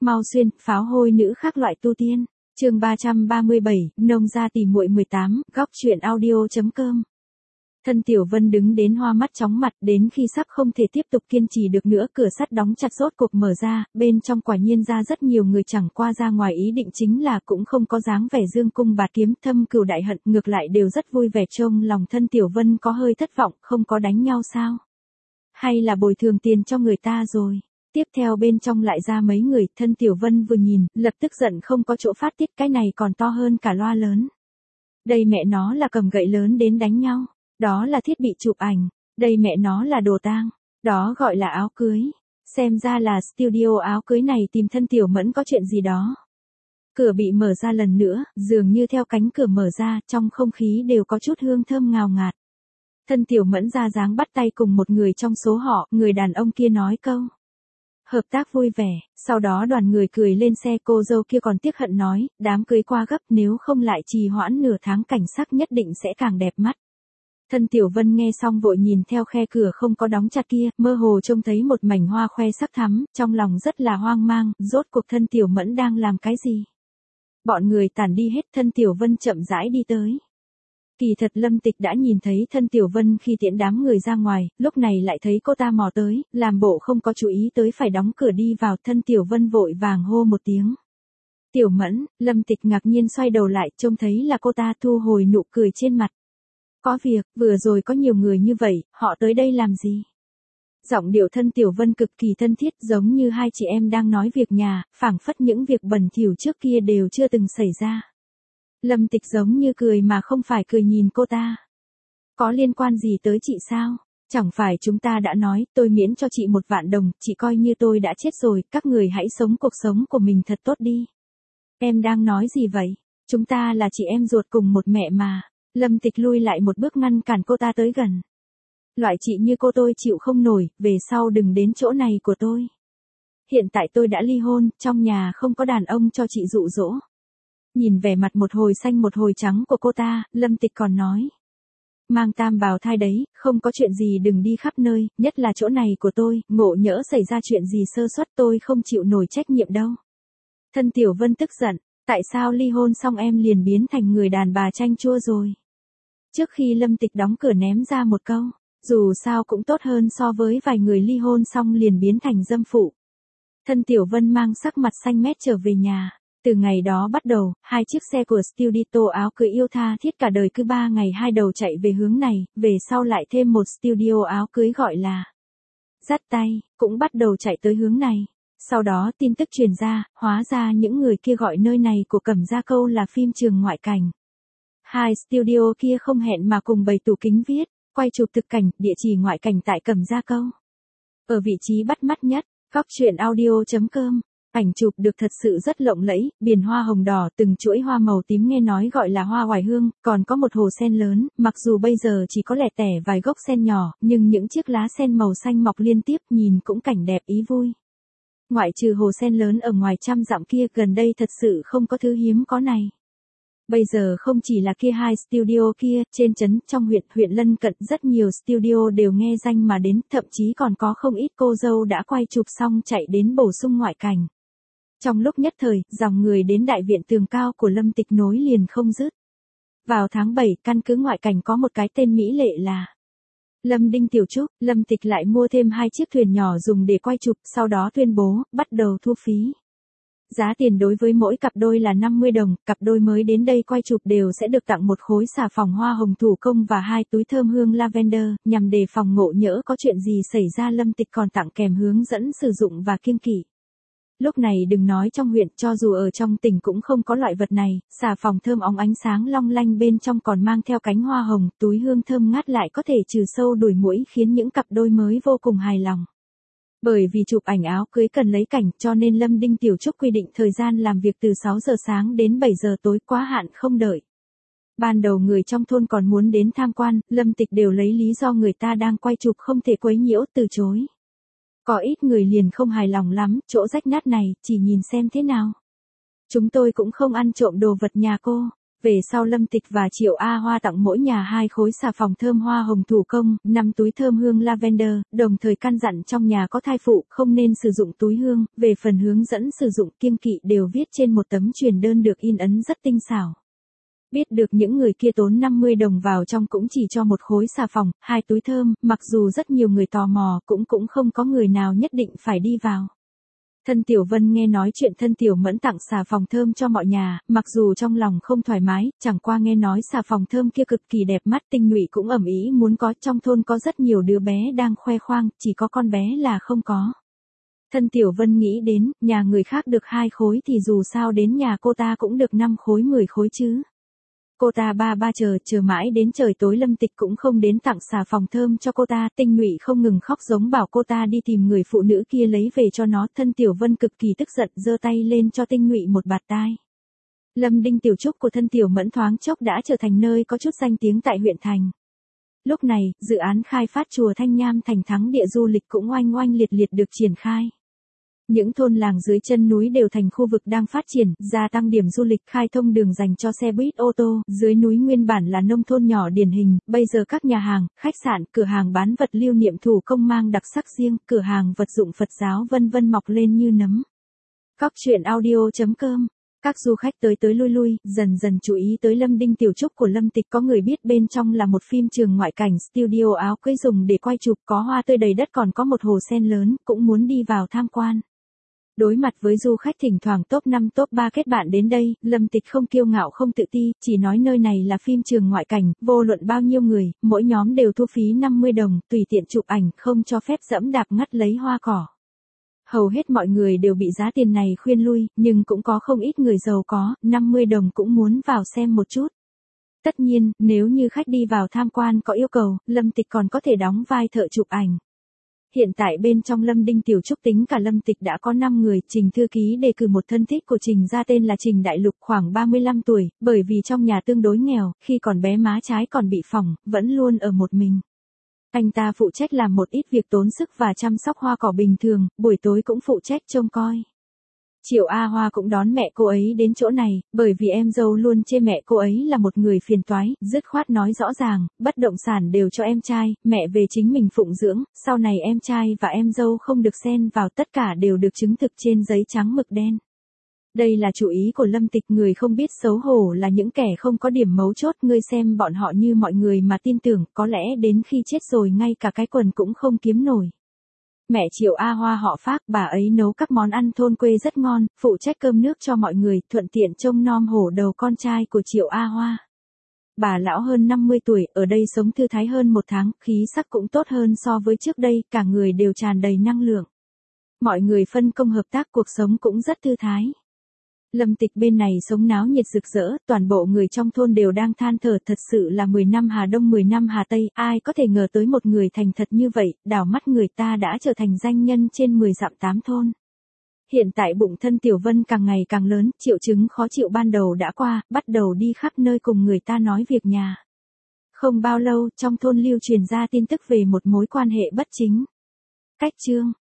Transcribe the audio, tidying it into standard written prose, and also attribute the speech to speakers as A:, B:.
A: Mau xuyên, pháo hôi nữ khác loại tu tiên. Chương 337, nông gia tỷ muội 18, góc truyện audio.com. Thân Tiểu Vân đứng đến hoa mắt chóng mặt, đến khi sắp không thể tiếp tục kiên trì được nữa, cửa sắt đóng chặt rốt cuộc mở ra, bên trong quả nhiên ra rất nhiều người, chẳng qua ra ngoài ý định chính là cũng không có dáng vẻ dương cung bạt kiếm thâm cừu đại hận, ngược lại đều rất vui vẻ. Trông lòng Thân Tiểu Vân có hơi thất vọng, không có đánh nhau sao? Hay là bồi thường tiền cho người ta rồi? Tiếp theo bên trong lại ra mấy người, Thân Tiểu Vân vừa nhìn, lập tức giận không có chỗ phát tiết, cái này còn to hơn cả loa lớn. Đây mẹ nó là cầm gậy lớn đến đánh nhau, đó là thiết bị chụp ảnh, đây mẹ nó là đồ tang, đó gọi là áo cưới. Xem ra là studio áo cưới này tìm Thân Tiểu Mẫn có chuyện gì đó. Cửa bị mở ra lần nữa, dường như theo cánh cửa mở ra, trong không khí đều có chút hương thơm ngào ngạt. Thân Tiểu Mẫn ra dáng bắt tay cùng một người trong số họ, người đàn ông kia nói câu hợp tác vui vẻ, sau đó đoàn người cười lên xe. Cô dâu kia còn tiếc hận nói, đám cưới qua gấp, nếu không lại trì hoãn nửa tháng cảnh sắc nhất định sẽ càng đẹp mắt. Thân Tiểu Vân nghe xong vội nhìn theo khe cửa không có đóng chặt kia, mơ hồ trông thấy một mảnh hoa khoe sắc thắm, trong lòng rất là hoang mang, rốt cuộc Thân Tiểu Mẫn đang làm cái gì? Bọn người tản đi hết, Thân Tiểu Vân chậm rãi đi tới. Kỳ thật Lâm Tịch đã nhìn thấy Thân Tiểu Vân khi tiễn đám người ra ngoài, lúc này lại thấy cô ta mò tới, làm bộ không có chú ý tới phải đóng cửa đi vào. Thân Tiểu Vân vội vàng hô một tiếng. Tiểu Mẫn, Lâm Tịch ngạc nhiên xoay đầu lại, trông thấy là cô ta, thu hồi nụ cười trên mặt. Có việc, vừa rồi có nhiều người như vậy, họ tới đây làm gì? Giọng điệu Thân Tiểu Vân cực kỳ thân thiết, giống như hai chị em đang nói việc nhà, phảng phất những việc bẩn thỉu trước kia đều chưa từng xảy ra. Lâm Tịch giống như cười mà không phải cười nhìn cô ta. Có liên quan gì tới chị sao? Chẳng phải chúng ta đã nói, tôi miễn cho chị 1.000.000 đồng, chị coi như tôi đã chết rồi, các người hãy sống cuộc sống của mình thật tốt đi. Em đang nói gì vậy? Chúng ta là chị em ruột cùng một mẹ mà. Lâm Tịch lui lại một bước ngăn cản cô ta tới gần. Loại chị như cô tôi chịu không nổi, về sau đừng đến chỗ này của tôi. Hiện tại tôi đã ly hôn, trong nhà không có đàn ông cho chị dụ dỗ. Nhìn vẻ mặt một hồi xanh một hồi trắng của cô ta, Lâm Tịch còn nói. Mang tam bào thai đấy, không có chuyện gì đừng đi khắp nơi, nhất là chỗ này của tôi, ngộ nhỡ xảy ra chuyện gì sơ suất tôi không chịu nổi trách nhiệm đâu. Thân Tiểu Vân tức giận, tại sao ly hôn xong em liền biến thành người đàn bà chanh chua rồi? Trước khi Lâm Tịch đóng cửa ném ra một câu, dù sao cũng tốt hơn so với vài người ly hôn xong liền biến thành dâm phụ. Thân Tiểu Vân mang sắc mặt xanh mét trở về nhà. Từ ngày đó bắt đầu, hai chiếc xe của studio áo cưới yêu tha thiết cả đời cứ 3 ngày 2 đầu chạy về hướng này, về sau lại thêm một studio áo cưới gọi là Dắt Tay, cũng bắt đầu chạy tới hướng này. Sau đó tin tức truyền ra, hóa ra những người kia gọi nơi này của Cẩm Gia Câu là phim trường ngoại cảnh. Hai studio kia không hẹn mà cùng bày tủ kính viết, quay chụp thực cảnh, địa chỉ ngoại cảnh tại Cẩm Gia Câu. Ở vị trí bắt mắt nhất, góc truyện audio.com. Ảnh chụp được thật sự rất lộng lẫy, biển hoa hồng đỏ, từng chuỗi hoa màu tím nghe nói gọi là hoa oải hương, còn có một hồ sen lớn, mặc dù bây giờ chỉ có lẻ tẻ vài gốc sen nhỏ, nhưng những chiếc lá sen màu xanh mọc liên tiếp nhìn cũng cảnh đẹp ý vui. Ngoại trừ hồ sen lớn ở ngoài 100 dặm kia, gần đây thật sự không có thứ hiếm có này. Bây giờ không chỉ là kia hai studio kia, trên trấn, trong huyện lân cận rất nhiều studio đều nghe danh mà đến, thậm chí còn có không ít cô dâu đã quay chụp xong chạy đến bổ sung ngoại cảnh. Trong lúc nhất thời, dòng người đến đại viện tường cao của Lâm Tịch nối liền không dứt. Vào tháng 7, căn cứ ngoại cảnh có một cái tên mỹ lệ là Lâm Đinh Tiểu Trúc, Lâm Tịch lại mua thêm 2 chiếc thuyền nhỏ dùng để quay chụp, sau đó tuyên bố, bắt đầu thu phí. Giá tiền đối với mỗi cặp đôi là 50 đồng, cặp đôi mới đến đây quay chụp đều sẽ được tặng một khối xà phòng hoa hồng thủ công và 2 túi thơm hương lavender, nhằm đề phòng ngộ nhỡ có chuyện gì xảy ra. Lâm Tịch còn tặng kèm hướng dẫn sử dụng và kiêng kỵ. Lúc này đừng nói trong huyện, cho dù ở trong tỉnh cũng không có loại vật này, xà phòng thơm óng ánh sáng long lanh bên trong còn mang theo cánh hoa hồng, túi hương thơm ngát lại có thể trừ sâu đuổi muỗi khiến những cặp đôi mới vô cùng hài lòng. Bởi vì chụp ảnh áo cưới cần lấy cảnh cho nên Lâm Đinh Tiểu Trúc quy định thời gian làm việc từ 6 giờ sáng đến 7 giờ tối, quá hạn không đợi. Ban đầu người trong thôn còn muốn đến tham quan, Lâm Tịch đều lấy lý do người ta đang quay chụp không thể quấy nhiễu từ chối. Có ít người liền không hài lòng lắm, chỗ rách nát này, chỉ nhìn xem thế nào. Chúng tôi cũng không ăn trộm đồ vật nhà cô. Về sau Lâm Tịch và Triệu A Hoa tặng mỗi nhà 2 khối xà phòng thơm hoa hồng thủ công, 5 túi thơm hương lavender, đồng thời căn dặn trong nhà có thai phụ không nên sử dụng túi hương, về phần hướng dẫn sử dụng kiêng kỵ đều viết trên một tấm truyền đơn được in ấn rất tinh xảo. Biết được những người kia tốn 50 đồng vào trong cũng chỉ cho 1 khối xà phòng, 2 túi thơm, mặc dù rất nhiều người tò mò cũng không có người nào nhất định phải đi vào. Thân Tiểu Vân nghe nói chuyện Thân Tiểu Mẫn tặng xà phòng thơm cho mọi nhà, mặc dù trong lòng không thoải mái, chẳng qua nghe nói xà phòng thơm kia cực kỳ đẹp mắt, Tinh Nhụy cũng ầm ĩ muốn có, trong thôn có rất nhiều đứa bé đang khoe khoang, chỉ có con bé là không có. Thân Tiểu Vân nghĩ đến, nhà người khác được 2 khối thì dù sao đến nhà cô ta cũng được 5 khối 10 khối chứ. Cô ta ba chờ mãi đến trời tối Lâm Tịch cũng không đến tặng xà phòng thơm cho cô ta, Tinh Nhụy không ngừng khóc giống bảo cô ta đi tìm người phụ nữ kia lấy về cho nó, Thân Tiểu Vân cực kỳ tức giận giơ tay lên cho Tinh Nhụy một bạt tai. Lâm Đinh tiểu trúc của Thân Tiểu Mẫn thoáng chốc đã trở thành nơi có chút danh tiếng tại huyện thành. Lúc này, dự án khai phát chùa Thanh Nham thành thắng địa du lịch cũng oanh oanh liệt liệt được triển khai. Những thôn làng dưới chân núi đều thành khu vực đang phát triển, gia tăng điểm du lịch, khai thông đường dành cho xe buýt ô tô, dưới núi nguyên bản là nông thôn nhỏ điển hình, bây giờ các nhà hàng, khách sạn, cửa hàng bán vật lưu niệm thủ công mang đặc sắc riêng, cửa hàng vật dụng Phật giáo vân vân mọc lên như nấm. Góc truyện audio.com. Các du khách tới lui, dần dần chú ý tới Lâm Đinh tiểu trúc của Lâm Tịch, có người biết bên trong là một phim trường ngoại cảnh, studio áo cưới dùng để quay chụp, có hoa tươi đầy đất còn có một hồ sen lớn, cũng muốn đi vào tham quan. Đối mặt với du khách thỉnh thoảng top 5 top 3 kết bạn đến đây, Lâm Tịch không kiêu ngạo không tự ti, chỉ nói nơi này là phim trường ngoại cảnh, vô luận bao nhiêu người, mỗi nhóm đều thu phí 50 đồng, tùy tiện chụp ảnh, không cho phép dẫm đạp ngắt lấy hoa cỏ. Hầu hết mọi người đều bị giá tiền này khuyên lui, nhưng cũng có không ít người giàu có, 50 đồng cũng muốn vào xem một chút. Tất nhiên, nếu như khách đi vào tham quan có yêu cầu, Lâm Tịch còn có thể đóng vai thợ chụp ảnh. Hiện tại bên trong Lâm Đinh tiểu trúc tính cả Lâm Tịch đã có 5 người, Trình thư ký đề cử một thân thích của Trình ra tên là Trình Đại Lục khoảng 35 tuổi, bởi vì trong nhà tương đối nghèo, khi còn bé má trái còn bị phỏng, vẫn luôn ở một mình. Anh ta phụ trách làm một ít việc tốn sức và chăm sóc hoa cỏ bình thường, buổi tối cũng phụ trách trông coi. Triệu A Hoa cũng đón mẹ cô ấy đến chỗ này, bởi vì em dâu luôn chê mẹ cô ấy là một người phiền toái, dứt khoát nói rõ ràng, bất động sản đều cho em trai, mẹ về chính mình phụng dưỡng, sau này em trai và em dâu không được xen vào, tất cả đều được chứng thực trên giấy trắng mực đen. Đây là chủ ý của Lâm Tịch, người không biết xấu hổ là những kẻ không có điểm mấu chốt, ngươi xem bọn họ như mọi người mà tin tưởng, có lẽ đến khi chết rồi ngay cả cái quần cũng không kiếm nổi. Mẹ Triệu A Hoa họ Phác, bà ấy nấu các món ăn thôn quê rất ngon, phụ trách cơm nước cho mọi người, thuận tiện trông nom hổ đầu con trai của Triệu A Hoa. Bà lão hơn 50 tuổi, ở đây sống thư thái hơn 1 tháng, khí sắc cũng tốt hơn so với trước đây, cả người đều tràn đầy năng lượng. Mọi người phân công hợp tác, cuộc sống cũng rất thư thái. Lâm Tịch bên này sống náo nhiệt rực rỡ, toàn bộ người trong thôn đều đang than thở, thật sự là 10 năm Hà Đông 10 năm Hà Tây, ai có thể ngờ tới một người thành thật như vậy, đảo mắt người ta đã trở thành danh nhân trên 10 dặm 8 thôn. Hiện tại bụng Thân Tiểu Vân càng ngày càng lớn, triệu chứng khó chịu ban đầu đã qua, bắt đầu đi khắp nơi cùng người ta nói việc nhà. Không bao lâu, trong thôn lưu truyền ra tin tức về một mối quan hệ bất chính. Cách chương